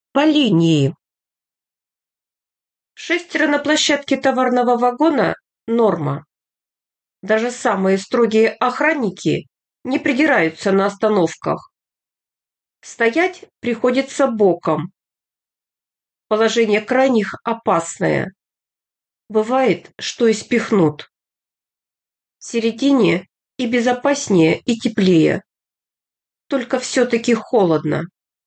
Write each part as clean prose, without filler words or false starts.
По линии. Шестеро на площадке товарного вагона – норма. Даже самые строгие охранники не придираются на остановках. Стоять приходится боком. Положение крайних опасное. Бывает, что и спихнут. В середине и безопаснее, и теплее. Только все-таки холодно.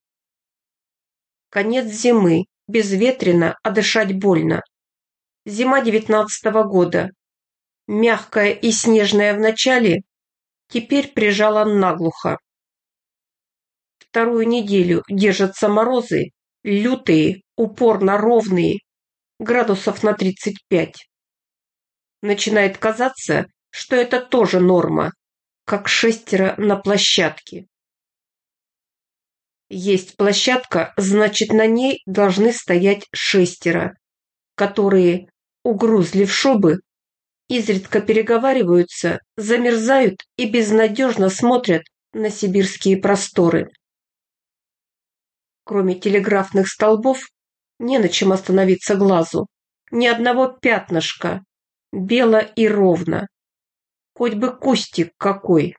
Конец зимы, безветренно, а дышать больно. Зима 19-го года. Мягкая и снежная в начале, теперь прижала наглухо. Вторую неделю держатся морозы, лютые, упорно ровные, градусов на 35. Начинает казаться, что это тоже норма, как шестеро на площадке. Есть площадка, значит, на ней должны стоять шестеро, которые, угрузли в шубы, изредка переговариваются, замерзают и безнадежно смотрят на сибирские просторы. Кроме телеграфных столбов, не на чем остановиться глазу. Ни одного пятнышка. Бело и ровно. Хоть бы кустик какой.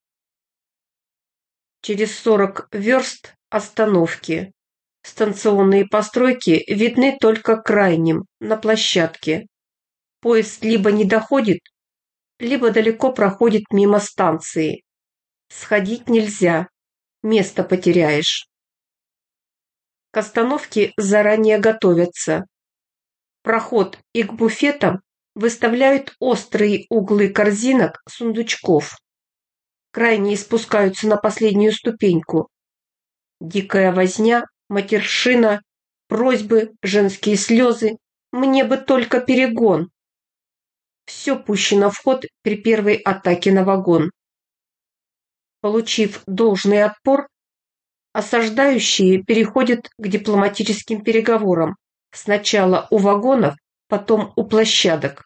Через 40 верст остановки. Станционные постройки видны только крайним, на площадке. Поезд либо не доходит, либо далеко проходит мимо станции. Сходить нельзя, место потеряешь. К остановке заранее готовятся. Проход и к буфетам выставляют острые углы корзинок, сундучков. Крайние спускаются на последнюю ступеньку. Дикая возня, матершина, просьбы, женские слезы. Мне бы только перегон. Все пущено в ход при первой атаке на вагон. Получив должный отпор, осаждающие переходят к дипломатическим переговорам. Сначала у вагонов, потом у площадок.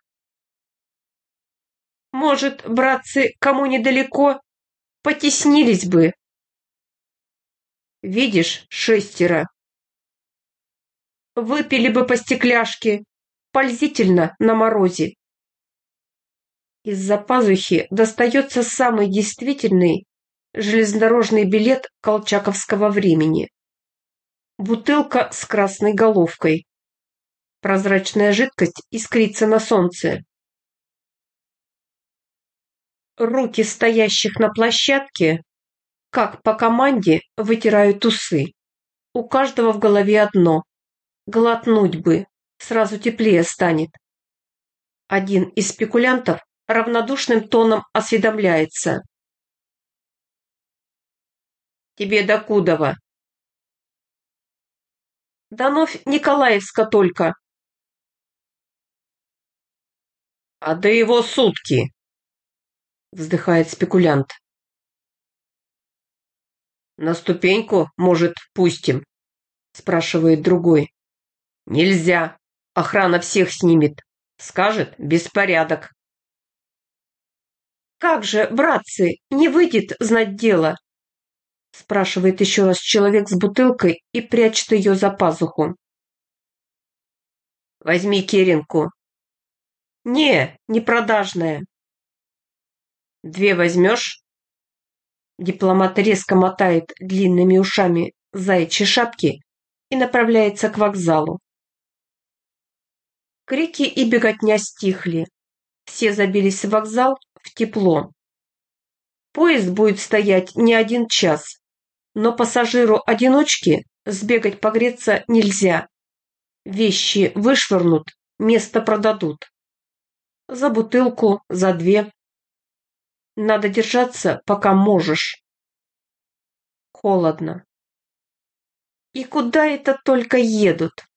Может, братцы, кому недалеко, потеснились бы. Видишь, шестеро. Выпили бы по стекляшке, пользительно на морозе. Из-за пазухи достается самый действительный железнодорожный билет колчаковского времени. Бутылка с красной головкой. Прозрачная жидкость искрится на солнце. Руки стоящих на площадке, как по команде, вытирают усы. У каждого в голове одно. Глотнуть бы, сразу теплее станет. Один из спекулянтов равнодушным тоном осведомляется. Тебе докудова? Да новь Николаевска только. А до его сутки, вздыхает спекулянт. На ступеньку, может, пустим? Спрашивает другой. Нельзя, охрана всех снимет. Скажет, беспорядок. Как же, братцы, не выйдет знать дело? Спрашивает еще раз человек с бутылкой и прячет ее за пазуху. Возьми керенку. Не продажная. 2 возьмешь? Дипломат резко мотает длинными ушами заячьей шапки и направляется к вокзалу. Крики и беготня стихли. Все забились в вокзал, в тепло. Поезд будет стоять не 1 час, но пассажиру-одиночке сбегать погреться нельзя. Вещи вышвырнут, место продадут. За бутылку, за 2. Надо держаться, пока можешь. Холодно. И куда это только едут?